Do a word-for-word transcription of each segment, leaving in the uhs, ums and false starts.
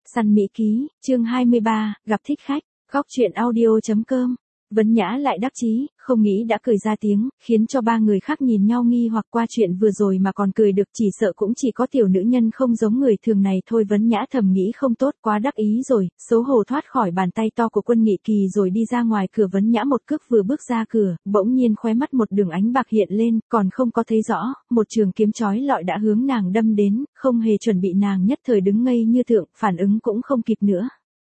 Săn Mỹ Ký, chương hai mươi ba, gặp thích khách, góc truyện audio.com. Vấn Nhã lại đắc chí, không nghĩ đã cười ra tiếng, khiến cho ba người khác nhìn nhau nghi hoặc qua chuyện vừa rồi mà còn cười được, chỉ sợ cũng chỉ có tiểu nữ nhân không giống người thường này thôi. Vấn Nhã thầm nghĩ không tốt, quá đắc ý rồi, xấu hổ thoát khỏi bàn tay to của Quân Nghị Kỳ rồi đi ra ngoài cửa. Vấn Nhã một cước vừa bước ra cửa, bỗng nhiên khóe mắt một đường ánh bạc hiện lên, còn không có thấy rõ, một trường kiếm chói lọi đã hướng nàng đâm đến, không hề chuẩn bị nàng nhất thời đứng ngây như tượng, phản ứng cũng không kịp nữa.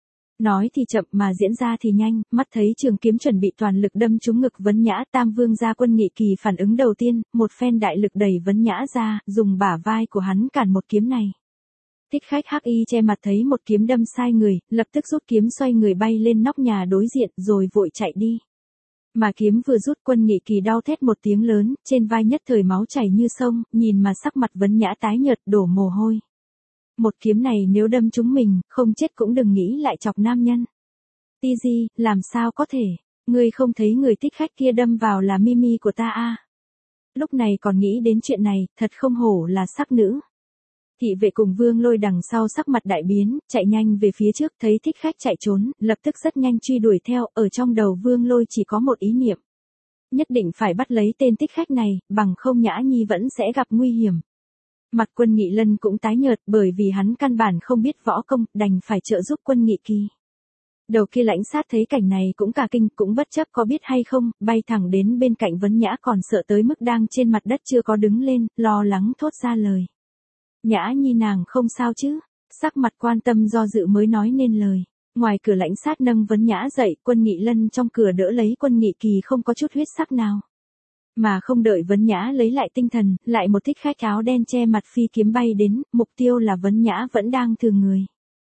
Nói thì chậm mà diễn ra thì nhanh, mắt thấy trường kiếm chuẩn bị toàn lực đâm trúng ngực Vấn Nhã. Tam vương gia Quân Nghị Kỳ phản ứng đầu tiên, một phen đại lực đẩy Vấn Nhã ra, dùng bả vai của hắn cản một kiếm này. Thích khách hắc y che mặt thấy một kiếm đâm sai người, lập tức rút kiếm xoay người bay lên nóc nhà đối diện rồi vội chạy đi. Mà kiếm vừa rút, Quân Nghị Kỳ đau thét một tiếng lớn, trên vai nhất thời máu chảy như sông, nhìn mà sắc mặt Vấn Nhã tái nhợt đổ mồ hôi. Một kiếm này nếu đâm chúng mình, không chết cũng đừng nghĩ lại chọc nam nhân. Ti Di, làm sao có thể, ngươi không thấy người thích khách kia đâm vào là Mimi của ta à? Lúc này còn nghĩ đến chuyện này, thật không hổ là sắc nữ. Thị vệ cùng Vương Lôi đằng sau sắc mặt đại biến, chạy nhanh về phía trước, thấy thích khách chạy trốn, lập tức rất nhanh truy đuổi theo. Ở trong đầu Vương Lôi chỉ có một ý niệm, nhất định phải bắt lấy tên thích khách này, bằng không Nhã Nhi vẫn sẽ gặp nguy hiểm. Mặt Quân Nghị Lân cũng tái nhợt, bởi vì hắn căn bản không biết võ công, đành phải trợ giúp Quân Nghị Kỳ. Đầu kia Lãnh Sát thấy cảnh này cũng cả kinh, cũng bất chấp có biết hay không, bay thẳng đến bên cạnh Vấn Nhã, còn sợ tới mức đang trên mặt đất chưa có đứng lên, lo lắng thốt ra lời. Nhã Nhi nàng không sao chứ? Sắc mặt quan tâm do dự mới nói nên lời. Ngoài cửa Lãnh Sát nâng Vấn Nhã dậy, Quân Nghị Lân trong cửa đỡ lấy Quân Nghị Kỳ không có chút huyết sắc nào. Mà không đợi Vấn Nhã lấy lại tinh thần, lại một thích khách áo đen che mặt phi kiếm bay đến, mục tiêu là Vấn Nhã vẫn đang thường người.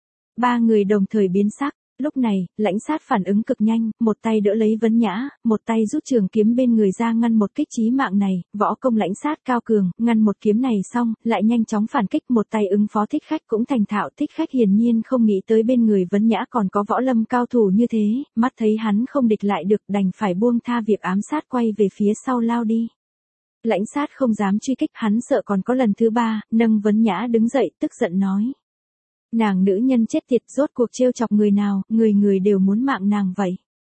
Ba người đồng thời biến sắc, lúc này, Lãnh Sát phản ứng cực nhanh, một tay đỡ lấy Vấn Nhã, một tay rút trường kiếm bên người ra ngăn một kích chí mạng này. Võ công Lãnh Sát cao cường, ngăn một kiếm này xong, lại nhanh chóng phản kích, một tay ứng phó thích khách cũng thành thạo. Thích khách hiển nhiên không nghĩ tới bên người Vấn Nhã còn có võ lâm cao thủ như thế, mắt thấy hắn không địch lại được, đành phải buông tha việc ám sát, quay về phía sau lao đi. Lãnh Sát không dám truy kích, hắn sợ còn có lần thứ ba, nâng Vấn Nhã đứng dậy, tức giận nói: nàng nữ nhân chết tiệt, rốt cuộc trêu chọc người nào, người người đều muốn mạng nàng vậy.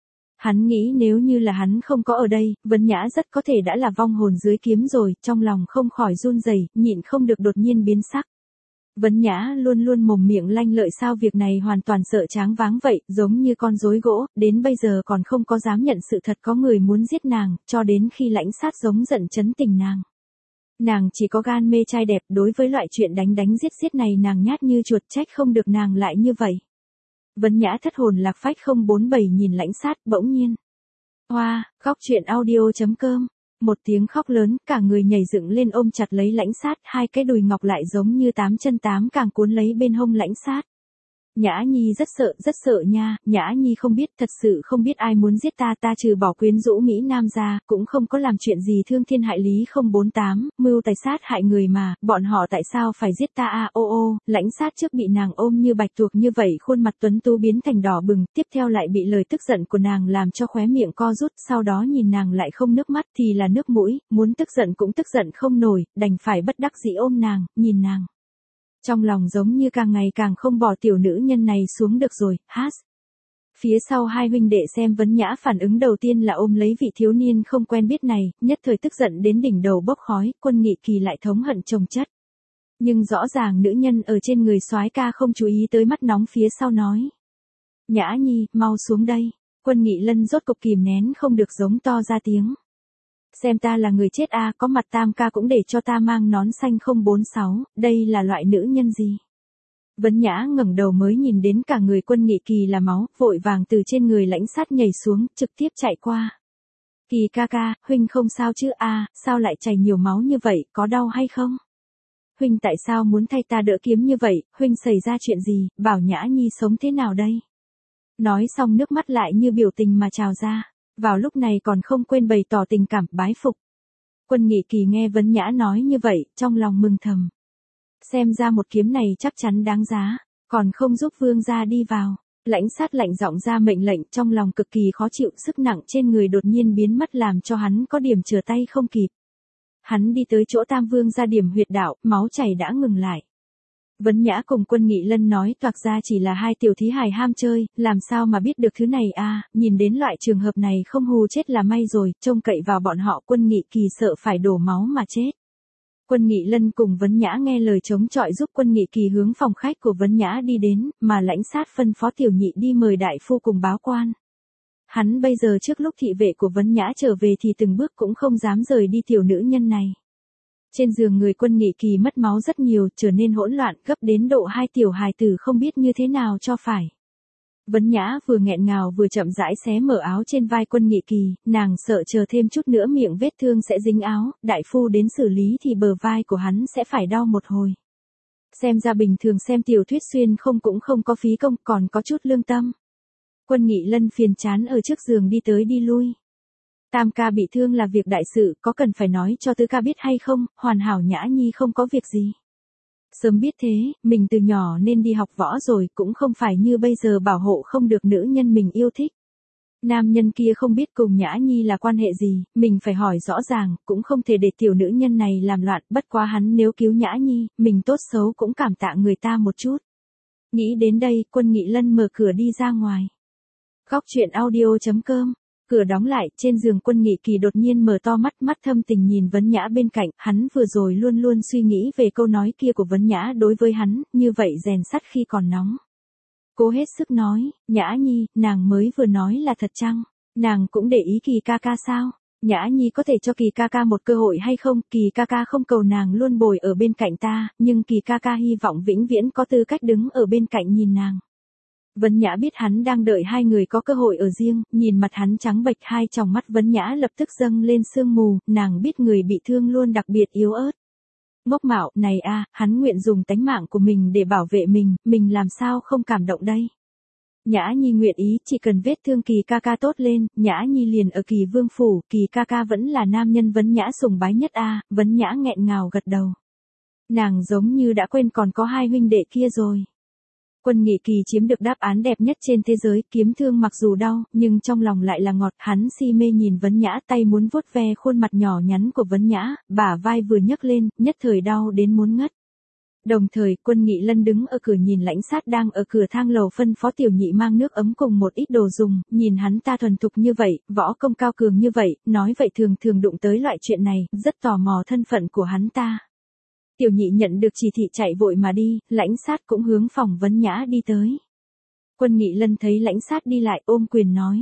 Hắn nghĩ nếu như là hắn không có ở đây, Vấn Nhã rất có thể đã là vong hồn dưới kiếm rồi, trong lòng không khỏi run rẩy, nhịn không được đột nhiên biến sắc. Vấn Nhã luôn luôn mồm miệng lanh lợi, sao việc này hoàn toàn sợ tráng váng vậy, giống như con rối gỗ, đến bây giờ còn không có dám nhận sự thật có người muốn giết nàng, cho đến khi Lãnh Sát giống giận chấn tình nàng. Nàng chỉ có gan mê trai đẹp, đối với loại chuyện đánh đánh giết giết này nàng nhát như chuột, trách không được nàng lại như vậy. Vấn Nhã thất hồn lạc phách không bốn bảy nhìn Lãnh Sát, bỗng nhiên. Hoa, wow, góc truyện audio.com. Một tiếng khóc lớn, cả người nhảy dựng lên ôm chặt lấy Lãnh Sát, hai cái đùi ngọc lại giống như tám chân tám càng cuốn lấy bên hông Lãnh Sát. Nhã Nhi rất sợ, rất sợ nha, Nhã Nhi không biết, thật sự không biết ai muốn giết ta, ta trừ bỏ quyến rũ Mỹ Nam ra, cũng không có làm chuyện gì thương thiên hại lý. Không bốn tám, mưu tài sát hại người mà, bọn họ tại sao phải giết ta à? Ô ô, Lãnh Sát trước bị nàng ôm như bạch tuộc như vậy, khuôn mặt tuấn tú biến thành đỏ bừng, tiếp theo lại bị lời tức giận của nàng làm cho khóe miệng co rút, sau đó nhìn nàng lại không nước mắt thì là nước mũi, muốn tức giận cũng tức giận không nổi, đành phải bất đắc dĩ ôm nàng, nhìn nàng. Trong lòng giống như càng ngày càng không bỏ tiểu nữ nhân này xuống được rồi, hát. Phía sau hai huynh đệ xem Vấn Nhã, phản ứng đầu tiên là ôm lấy vị thiếu niên không quen biết này, nhất thời tức giận đến đỉnh đầu bốc khói. Quân Nghị Kỳ lại thống hận chồng chất. Nhưng rõ ràng nữ nhân ở trên người soái ca không chú ý tới mắt nóng phía sau nói: Nhã Nhi, mau xuống đây. Quân Nghị Lân rốt cục kìm nén không được giống to ra tiếng: xem ta là người chết à, có mặt Tam ca cũng để cho ta mang nón xanh. Không bốn sáu, đây là loại nữ nhân gì? Vấn Nhã ngẩng đầu mới nhìn đến cả người Quân Nghị Kỳ là máu, vội vàng từ trên người Lãnh Sát nhảy xuống, trực tiếp chạy qua. Kỳ ca ca, huynh không sao chứ à, sao lại chảy nhiều máu như vậy, có đau hay không? Huynh tại sao muốn thay ta đỡ kiếm như vậy, huynh xảy ra chuyện gì, bảo Nhã Nhi sống thế nào đây? Nói xong nước mắt lại như biểu tình mà trào ra. Vào lúc này còn không quên bày tỏ tình cảm, bái phục. Quân Nghị Kỳ nghe Vấn Nhã nói như vậy, trong lòng mừng thầm. Xem ra một kiếm này chắc chắn đáng giá, còn không giúp vương gia đi vào. Lãnh Sát lạnh giọng ra mệnh lệnh, trong lòng cực kỳ khó chịu, sức nặng trên người đột nhiên biến mất làm cho hắn có điểm trở tay không kịp. Hắn đi tới chỗ Tam vương gia điểm huyệt đạo, máu chảy đã ngừng lại. Vấn Nhã cùng Quân Nghị Lân nói toạc ra chỉ là hai tiểu thí hài ham chơi, làm sao mà biết được thứ này a, nhìn đến loại trường hợp này không hù chết là may rồi, trông cậy vào bọn họ Quân Nghị Kỳ sợ phải đổ máu mà chết. Quân Nghị Lân cùng Vấn Nhã nghe lời chống chọi giúp Quân Nghị Kỳ hướng phòng khách của Vấn Nhã đi đến, mà lãnh sát phân phó tiểu nhị đi mời đại phu cùng báo quan. Hắn bây giờ trước lúc thị vệ của Vấn Nhã trở về thì từng bước cũng không dám rời đi tiểu nữ nhân này. Trên giường người Quân Nghị Kỳ mất máu rất nhiều, trở nên hỗn loạn, gấp đến độ hai tiểu hài tử không biết như thế nào cho phải. Vấn Nhã vừa nghẹn ngào vừa chậm rãi xé mở áo trên vai Quân Nghị Kỳ, nàng sợ chờ thêm chút nữa miệng vết thương sẽ dính áo, đại phu đến xử lý thì bờ vai của hắn sẽ phải đau một hồi. Xem ra bình thường xem tiểu thuyết xuyên không cũng không có phí công, còn có chút lương tâm. Quân Nghị Lân phiền chán ở trước giường đi tới đi lui. Tam ca bị thương là việc đại sự, có cần phải nói cho tứ ca biết hay không, hoàn hảo Nhã Nhi không có việc gì. Sớm biết thế, mình từ nhỏ nên đi học võ rồi, cũng không phải như bây giờ bảo hộ không được nữ nhân mình yêu thích. Nam nhân kia không biết cùng Nhã Nhi là quan hệ gì, mình phải hỏi rõ ràng, cũng không thể để tiểu nữ nhân này làm loạn, bất quá hắn nếu cứu Nhã Nhi, mình tốt xấu cũng cảm tạ người ta một chút. Nghĩ đến đây, Quân Nghị Lân mở cửa đi ra ngoài. Góc truyện audio chấm com. Cửa đóng lại, trên giường Quân Nghị Kỳ đột nhiên mở to mắt, mắt thâm tình nhìn Vấn Nhã bên cạnh, hắn vừa rồi luôn luôn suy nghĩ về câu nói kia của Vấn Nhã đối với hắn, như vậy rèn sắt khi còn nóng. Cố hết sức nói, Nhã Nhi, nàng mới vừa nói là thật chăng? Nàng cũng để ý Kỳ ca ca sao? Nhã Nhi có thể cho Kỳ ca ca một cơ hội hay không? Kỳ ca ca không cầu nàng luôn bồi ở bên cạnh ta, nhưng Kỳ ca ca hy vọng vĩnh viễn có tư cách đứng ở bên cạnh nhìn nàng. Vấn Nhã biết hắn đang đợi hai người có cơ hội ở riêng, nhìn mặt hắn trắng bệch, hai tròng mắt Vấn Nhã lập tức dâng lên sương mù, nàng biết người bị thương luôn đặc biệt yếu ớt. Ngốc mạo, này a, hắn nguyện dùng tánh mạng của mình để bảo vệ mình, mình làm sao không cảm động đây? Nhã Nhi nguyện ý, chỉ cần vết thương Kỳ ca ca tốt lên, Nhã Nhi liền ở Kỳ vương phủ, Kỳ ca ca vẫn là nam nhân Vấn Nhã sùng bái nhất a, Vấn Nhã nghẹn ngào gật đầu. Nàng giống như đã quên còn có hai huynh đệ kia rồi. Quân Nghị Kỳ chiếm được đáp án đẹp nhất trên thế giới, kiếm thương mặc dù đau, nhưng trong lòng lại là ngọt, hắn si mê nhìn Vấn Nhã, tay muốn vuốt ve khuôn mặt nhỏ nhắn của Vấn Nhã, bả vai vừa nhấc lên, nhất thời đau đến muốn ngất. Đồng thời, Quân Nghị Lân đứng ở cửa nhìn lãnh sát đang ở cửa thang lầu phân phó tiểu nhị mang nước ấm cùng một ít đồ dùng, nhìn hắn ta thuần thục như vậy, võ công cao cường như vậy, nói vậy thường thường đụng tới loại chuyện này, rất tò mò thân phận của hắn ta. Tiểu nhị nhận được chỉ thị chạy vội mà đi, lãnh sát cũng hướng phòng Vấn Nhã đi tới. Quân Nghị Lân thấy lãnh sát đi lại ôm quyền nói.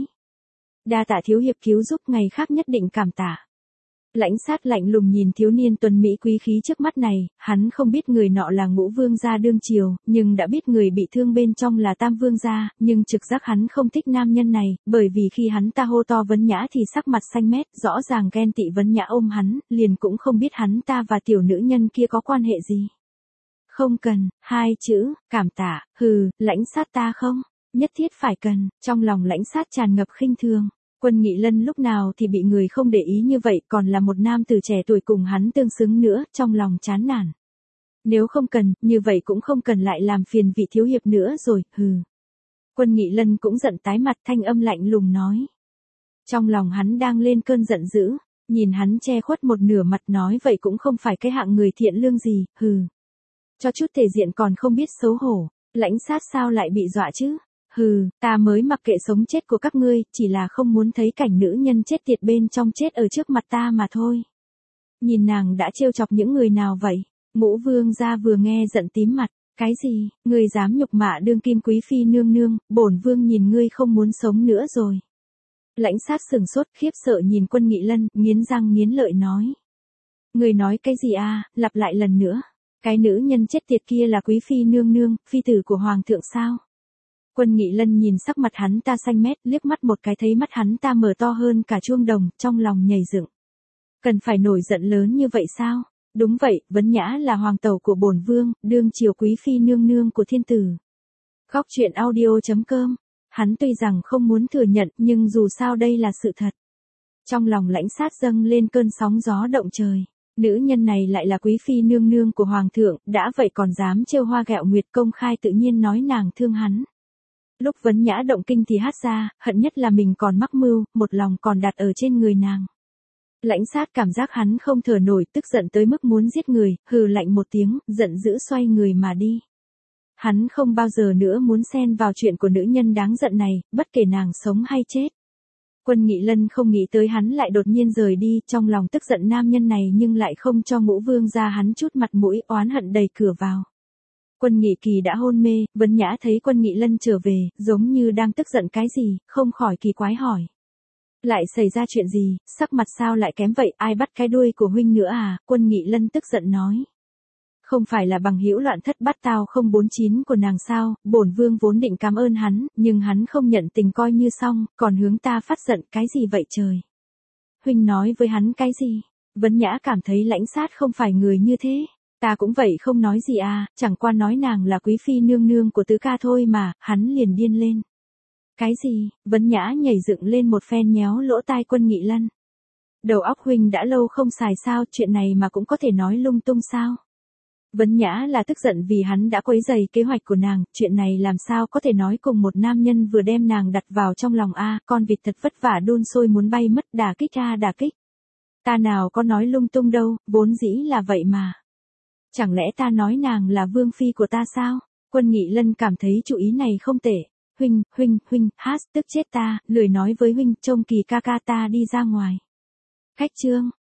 Đa tạ thiếu hiệp cứu giúp, ngày khác nhất định cảm tạ. Lãnh sát lạnh lùng nhìn thiếu niên tuấn mỹ quý khí trước mắt này, hắn không biết người nọ là Ngũ vương gia đương triều, nhưng đã biết người bị thương bên trong là Tam vương gia, nhưng trực giác hắn không thích nam nhân này, bởi vì khi hắn ta hô to Vấn Nhã thì sắc mặt xanh mét, rõ ràng ghen tị Vấn Nhã ôm hắn, liền cũng không biết hắn ta và tiểu nữ nhân kia có quan hệ gì. Không cần, hai chữ, cảm tạ, hừ, lãnh sát ta không, nhất thiết phải cần, trong lòng lãnh sát tràn ngập khinh thường. Quân Nghị Lân lúc nào thì bị người không để ý như vậy, còn là một nam tử trẻ tuổi cùng hắn tương xứng nữa, trong lòng chán nản. Nếu không cần, như vậy cũng không cần lại làm phiền vị thiếu hiệp nữa rồi, hừ. Quân Nghị Lân cũng giận tái mặt, thanh âm lạnh lùng nói. Trong lòng hắn đang lên cơn giận dữ, nhìn hắn che khuất một nửa mặt nói vậy cũng không phải cái hạng người thiện lương gì, hừ. Cho chút thể diện còn không biết xấu hổ, lãnh sát sao lại bị dọa chứ? Hừ, ta mới mặc kệ sống chết của các ngươi, chỉ là không muốn thấy cảnh nữ nhân chết tiệt bên trong chết ở trước mặt ta mà thôi. Nhìn nàng đã trêu chọc những người nào vậy? Ngũ vương gia vừa nghe giận tím mặt, cái gì, ngươi dám nhục mạ đương kim quý phi nương nương, bổn vương nhìn ngươi không muốn sống nữa rồi. Lãnh sát sừng sốt khiếp sợ nhìn Quân Nghị Lân, nghiến răng nghiến lợi nói. Ngươi nói cái gì à, lặp lại lần nữa. Cái nữ nhân chết tiệt kia là quý phi nương nương, phi tử của hoàng thượng sao? Quân Nghị Lân nhìn sắc mặt hắn ta xanh mét, liếc mắt một cái thấy mắt hắn ta mở to hơn cả chuông đồng, trong lòng nhảy dựng. Cần phải nổi giận lớn như vậy sao? Đúng vậy, Vấn Nhã là hoàng tẩu của bổn vương, đương triều quý phi nương nương của thiên tử. Góc truyện audio chấm com. Hắn tuy rằng không muốn thừa nhận, nhưng dù sao đây là sự thật. Trong lòng lãnh sát dâng lên cơn sóng gió động trời. Nữ nhân này lại là quý phi nương nương của hoàng thượng, đã vậy còn dám trêu hoa ghẹo nguyệt, công khai tự nhiên nói nàng thương hắn. Lúc Vấn Nhã động kinh thì hát ra, hận nhất là mình còn mắc mưu, một lòng còn đặt ở trên người nàng. Lãnh sát cảm giác hắn không thở nổi, tức giận tới mức muốn giết người, hừ lạnh một tiếng, giận dữ xoay người mà đi. Hắn không bao giờ nữa muốn xen vào chuyện của nữ nhân đáng giận này, bất kể nàng sống hay chết. Quân Nghị Lân không nghĩ tới hắn lại đột nhiên rời đi, trong lòng tức giận nam nhân này nhưng lại không cho Ngũ Vương gia hắn chút mặt mũi, oán hận đẩy cửa vào. Quân Nghị Kỳ đã hôn mê, Vấn Nhã thấy Quân Nghị Lân trở về, giống như đang tức giận cái gì, không khỏi kỳ quái hỏi. Lại xảy ra chuyện gì, sắc mặt sao lại kém vậy, ai bắt cái đuôi của huynh nữa à? Quân Nghị Lân tức giận nói. Không phải là bằng hữu loạn thất bát tao không bốn chín của nàng sao, bổn vương vốn định cảm ơn hắn, nhưng hắn không nhận tình coi như xong, còn hướng ta phát giận, cái gì vậy trời? Huynh nói với hắn cái gì? Vấn Nhã cảm thấy Lãnh Sát không phải người như thế. Ta cũng vậy không nói gì à, chẳng qua nói nàng là quý phi nương nương của tứ ca thôi mà, hắn liền điên lên. Cái gì? Vấn Nhã nhảy dựng lên một phen nhéo lỗ tai Quân Nghị Lân. Đầu óc huynh đã lâu không xài sao, chuyện này mà cũng có thể nói lung tung sao? Vấn Nhã là tức giận vì hắn đã quấy rầy kế hoạch của nàng, chuyện này làm sao có thể nói cùng một nam nhân vừa đem nàng đặt vào trong lòng a, con vịt thật vất vả đun sôi muốn bay mất, đả kích a đả kích. Ta nào có nói lung tung đâu, vốn dĩ là vậy mà. Chẳng lẽ ta nói nàng là vương phi của ta sao? Quân Nghị Lân cảm thấy chủ ý này không tệ. Huynh, huynh, huynh, hát, tức chết ta, lười nói với huynh, trông Kỳ ca ca ta đi ra ngoài. Khách trương.